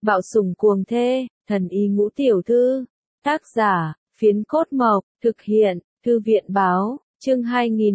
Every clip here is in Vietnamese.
Bạo sủng cuồng thê, thần y ngũ tiểu thư. Tác giả, Phiến Cốt Mộc, thực hiện, Thư viện báo, chương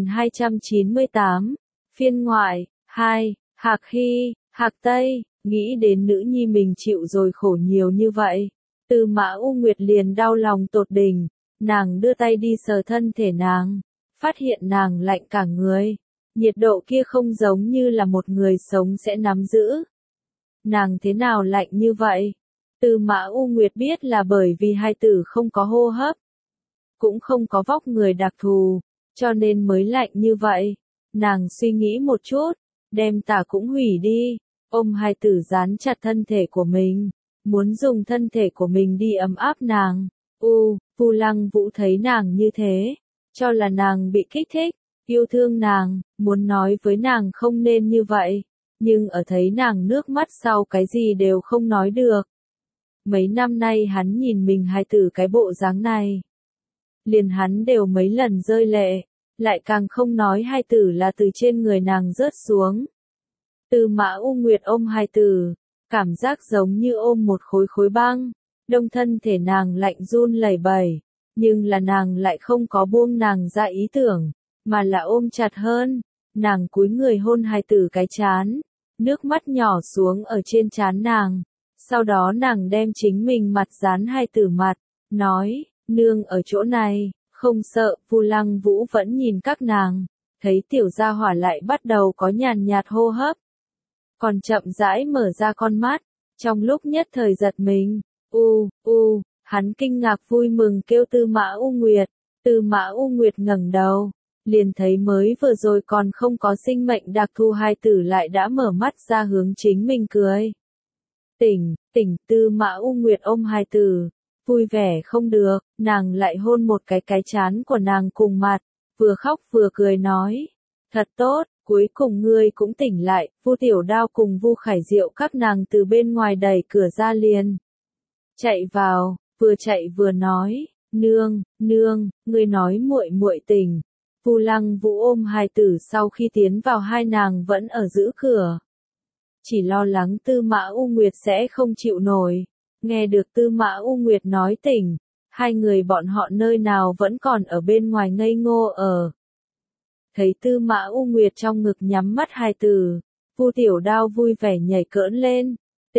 2298, phiên ngoại, 2, Hạc Hy, Hạc Tây, nghĩ đến nữ nhi mình chịu rồi khổ nhiều như vậy. Tư Mã U Nguyệt liền đau lòng tột đỉnh, nàng đưa tay đi sờ thân thể nàng, phát hiện nàng lạnh cả người, nhiệt độ kia không giống như là một người sống sẽ nắm giữ. Nàng thế nào lạnh như vậy? Tư Mã U Nguyệt biết là bởi vì hai tử không có hô hấp, cũng không có vóc người đặc thù, cho nên mới lạnh như vậy. Nàng suy nghĩ một chút, đem tả cũng hủy đi, ôm hai tử dán chặt thân thể của mình, muốn dùng thân thể của mình đi ấm áp nàng. Vu Lăng Vũ thấy nàng như thế, cho là nàng bị kích thích, yêu thương nàng, muốn nói với nàng không nên như vậy, nhưng ở thấy nàng nước mắt sau cái gì đều không nói được. Mấy năm nay hắn nhìn mình hai tử cái bộ dáng này, liền hắn đều mấy lần rơi lệ, lại càng không nói hai tử là từ trên người nàng rớt xuống. Tư Mã U Nguyệt ôm hai tử, cảm giác giống như ôm một khối băng, đông thân thể nàng lạnh run lẩy bẩy, nhưng là nàng lại không có buông nàng ra ý tưởng, mà là ôm chặt hơn. Nàng cúi người hôn hai tử cái trán, nước mắt nhỏ xuống ở trên trán nàng, sau đó nàng đem chính mình mặt dán hai tử mặt, nói, nương ở chỗ này, không sợ. Vu Lăng Vũ vẫn nhìn các nàng, thấy tiểu gia hỏa lại bắt đầu có nhàn nhạt hô hấp, còn chậm rãi mở ra con mắt, trong lúc nhất thời giật mình, hắn kinh ngạc vui mừng kêu Tư Mã U Nguyệt. Tư Mã U Nguyệt ngẩng đầu, liền thấy mới vừa rồi còn không có sinh mệnh đặc thù hai tử lại đã mở mắt ra hướng chính mình cười. Tỉnh, Tư Mã U Nguyệt ôm hai tử, vui vẻ không được, nàng lại hôn một cái trán của nàng cùng mặt, vừa khóc vừa cười nói, thật tốt, cuối cùng ngươi cũng tỉnh lại. Vu Tiểu Đao cùng Vu Khải Diệu các nàng từ bên ngoài đẩy cửa ra liền chạy vào, vừa chạy vừa nói, nương, ngươi nói muội muội tỉnh. Vu Lăng Vũ ôm hai tử sau khi tiến vào hai nàng vẫn ở giữ cửa, chỉ lo lắng Tư Mã U Nguyệt sẽ không chịu nổi. Nghe được Tư Mã U Nguyệt nói tỉnh, hai người bọn họ nơi nào vẫn còn ở bên ngoài ngây ngô ở. Thấy Tư Mã U Nguyệt trong ngực nhắm mắt hai tử, Vu Tiểu Đao vui vẻ nhảy cỡn lên,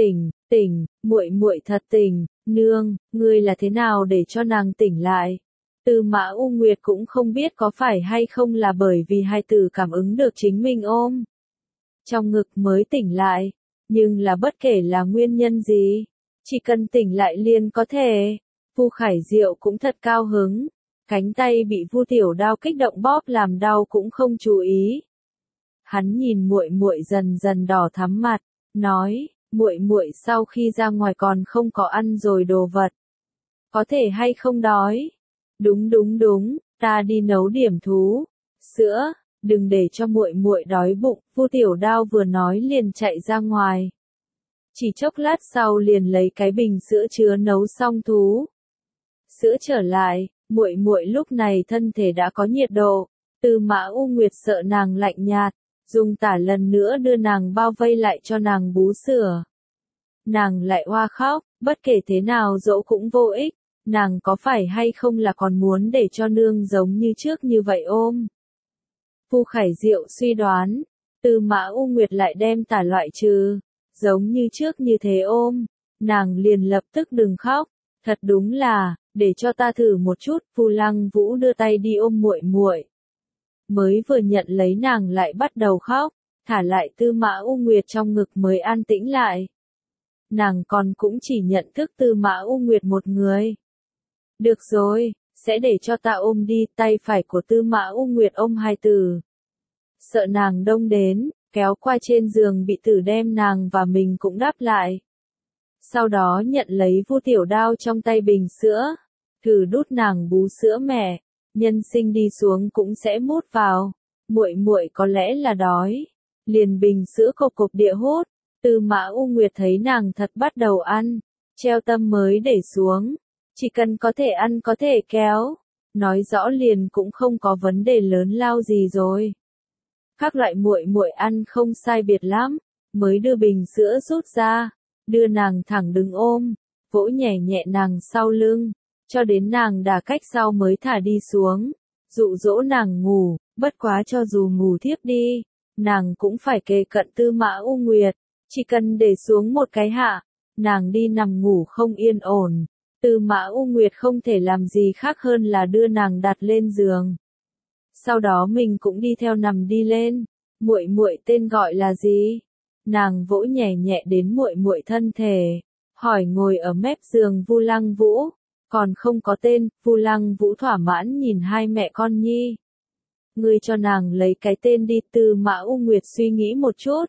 tỉnh, muội muội thật tỉnh, nương, ngươi là thế nào để cho nàng tỉnh lại? Tư Mã U Nguyệt cũng không biết có phải hay không là bởi vì hai tử cảm ứng được chính mình ôm trong ngực mới tỉnh lại, nhưng là bất kể là nguyên nhân gì, chỉ cần tỉnh lại liền có thể. Vu Khải Diệu cũng thật cao hứng, cánh tay bị Vu Tiểu Đao kích động bóp làm đau cũng không chú ý. Hắn nhìn muội muội dần dần đỏ thắm mặt, nói, muội muội sau khi ra ngoài còn không có ăn rồi đồ vật, có thể hay không đói? Đúng, ta đi nấu điểm thú sữa, đừng để cho muội muội đói bụng. Vu Tiểu Đao vừa nói liền chạy ra ngoài, chỉ chốc lát sau liền lấy cái bình sữa chứa nấu xong thú sữa trở lại. Muội muội lúc này thân thể đã có nhiệt độ, Tư Mã U Nguyệt sợ nàng lạnh nhạt, dùng tả lần nữa đưa nàng bao vây lại cho nàng bú sữa. Nàng lại oa khóc, bất kể thế nào dỗ cũng vô ích, nàng có phải hay không là còn muốn để cho nương giống như trước như vậy ôm? Vu Khải Diệu suy đoán, Tư Mã U Nguyệt lại đem tả loại trừ, giống như trước như thế ôm, nàng liền lập tức đừng khóc, thật đúng là, để cho ta thử một chút. Vu Lăng Vũ đưa tay đi ôm muội muội, mới vừa nhận lấy nàng lại bắt đầu khóc, thả lại Tư Mã U Nguyệt trong ngực mới an tĩnh lại. Nàng còn cũng chỉ nhận thức Tư Mã U Nguyệt một người. Được rồi, sẽ để cho ta ôm đi. Tay phải của Tư Mã U Nguyệt ôm hai tử, sợ nàng đông đến, kéo qua trên giường bị tử đem nàng và mình cũng đắp lại. Sau đó nhận lấy Vu Tiểu Đao trong tay bình sữa, thử đút nàng bú sữa mẹ, nhân sinh đi xuống cũng sẽ mút vào. Muội muội có lẽ là đói, liền bình sữa cộp địa hút. Tư Mã U Nguyệt thấy nàng thật bắt đầu ăn, treo tâm mới để xuống, chỉ cần có thể ăn có thể kéo, nói rõ liền cũng không có vấn đề lớn lao gì rồi. Các loại muội muội ăn không sai biệt lắm, mới đưa bình sữa rút ra, đưa nàng thẳng đứng ôm, vỗ nhẹ nhẹ nàng sau lưng, cho đến nàng đà cách sau mới thả đi xuống, dụ dỗ nàng ngủ, bất quá cho dù ngủ thiếp đi, nàng cũng phải kề cận Tư Mã U Nguyệt, chỉ cần để xuống một cái hạ, nàng đi nằm ngủ không yên ổn, Tư Mã U Nguyệt không thể làm gì khác hơn là đưa nàng đặt lên giường. Sau đó mình cũng đi theo nằm đi lên, muội muội tên gọi là gì? Nàng vỗ nhẹ nhẹ đến muội muội thân thể, hỏi ngồi ở mép giường Vu Lăng Vũ, còn không có tên. Vu Lăng Vũ thỏa mãn nhìn hai mẹ con nhi. Ngươi cho nàng lấy cái tên đi. Tư Mã U Nguyệt suy nghĩ một chút,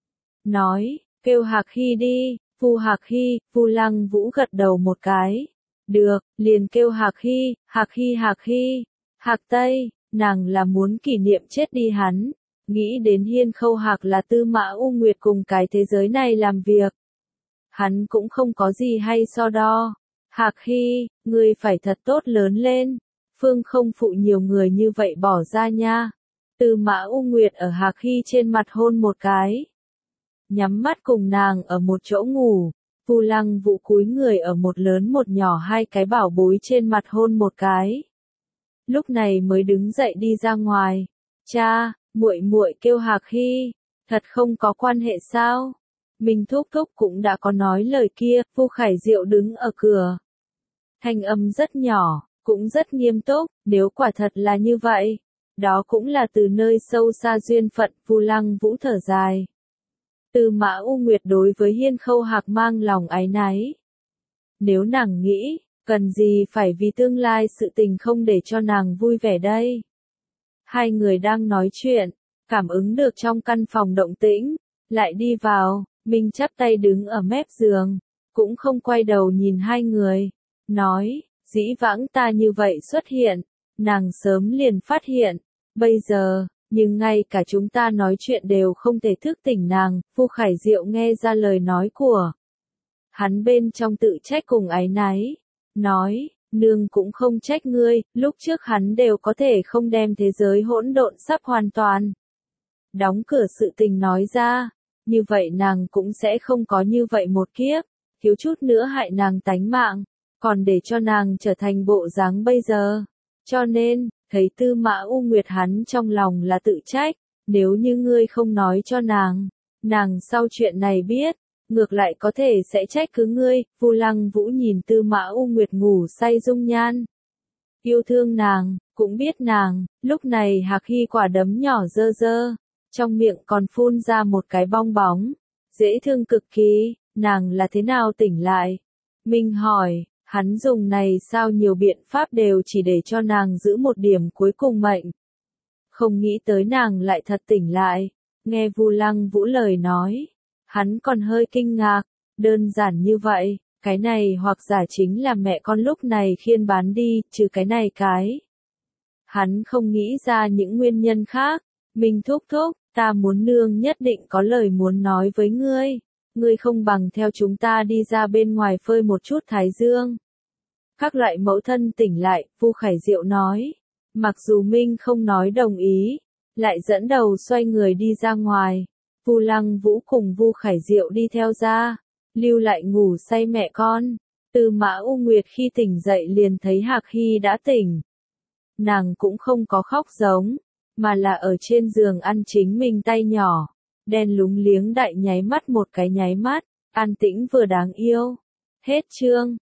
nói, kêu Hạc Hy đi. Vu Hạc Hy. Vu Lăng Vũ gật đầu một cái, được, liền kêu Hạc Hy. Hạc Hy, Hạc Hy, Hạc Tây. Nàng là muốn kỷ niệm chết đi hắn, nghĩ đến Hiên Khâu Hạc là Tư Mã U Nguyệt cùng cái thế giới này làm việc. Hắn cũng không có gì hay so đo. Hạc Hy, ngươi phải thật tốt lớn lên, phương không phụ nhiều người như vậy bỏ ra nha. Tư Mã U Nguyệt ở Hạc Hy trên mặt hôn một cái, nhắm mắt cùng nàng ở một chỗ ngủ. Vu Lăng Vũ cúi người ở một lớn một nhỏ hai cái bảo bối trên mặt hôn một cái. Lúc này mới đứng dậy đi ra ngoài. Cha, muội muội kêu Hạc Hy, thật không có quan hệ sao? Minh thúc thúc cũng đã có nói lời kia. Vu Khải Diệu đứng ở cửa, thanh âm rất nhỏ, cũng rất nghiêm túc, nếu quả thật là như vậy, đó cũng là từ nơi sâu xa duyên phận. Vu Lăng Vũ thở dài. Tư Mã U Nguyệt đối với Hiên Khâu Hạc mang lòng áy náy. Nếu nàng nghĩ, cần gì phải vì tương lai sự tình không để cho nàng vui vẻ đây. Hai người đang nói chuyện, cảm ứng được trong căn phòng động tĩnh, lại đi vào. Minh chắp tay đứng ở mép giường, cũng không quay đầu nhìn hai người, nói, dĩ vãng ta như vậy xuất hiện, nàng sớm liền phát hiện, bây giờ, nhưng ngay cả chúng ta nói chuyện đều không thể thức tỉnh nàng. Vu Khải Diệu nghe ra lời nói của hắn bên trong tự trách cùng áy náy, nói, nương cũng không trách ngươi, lúc trước hắn đều có thể không đem thế giới hỗn độn sắp hoàn toàn đóng cửa sự tình nói ra, như vậy nàng cũng sẽ không có như vậy một kiếp, thiếu chút nữa hại nàng tánh mạng, còn để cho nàng trở thành bộ dáng bây giờ. Cho nên, thấy Tư Mã U Nguyệt hắn trong lòng là tự trách, nếu như ngươi không nói cho nàng sau chuyện này biết, ngược lại có thể sẽ trách cứ ngươi. Vu Lăng Vũ nhìn Tư Mã U Nguyệt ngủ say dung nhan, yêu thương nàng, cũng biết nàng, lúc này Hạc Hy quả đấm nhỏ dơ dơ, trong miệng còn phun ra một cái bong bóng, dễ thương cực kỳ. Nàng là thế nào tỉnh lại? Minh hỏi. Hắn dùng này sao nhiều biện pháp đều chỉ để cho nàng giữ một điểm cuối cùng mệnh. Không nghĩ tới nàng lại thật tỉnh lại. Nghe Vu Lăng Vũ lời nói, hắn còn hơi kinh ngạc. Đơn giản như vậy, cái này hoặc giả chính là mẹ con lúc này khiên bán đi, trừ cái này cái. Hắn không nghĩ ra những nguyên nhân khác. Minh thúc thúc, ta muốn nương nhất định có lời muốn nói với ngươi. Ngươi không bằng theo chúng ta đi ra bên ngoài phơi một chút thái dương. Các loại mẫu thân tỉnh lại. Vu Khải Diệu nói. Mặc dù Minh không nói đồng ý, lại dẫn đầu xoay người đi ra ngoài. Vu Lăng Vũ cùng Vu Khải Diệu đi theo ra, lưu lại ngủ say mẹ con. Tư Mã U Nguyệt khi tỉnh dậy liền thấy Hạc Hy đã tỉnh. Nàng cũng không có khóc giống, mà là ở trên giường ăn chính mình tay nhỏ, đen lúng liếng đại nháy mắt một cái nháy mắt, an tĩnh vừa đáng yêu. Hết chương.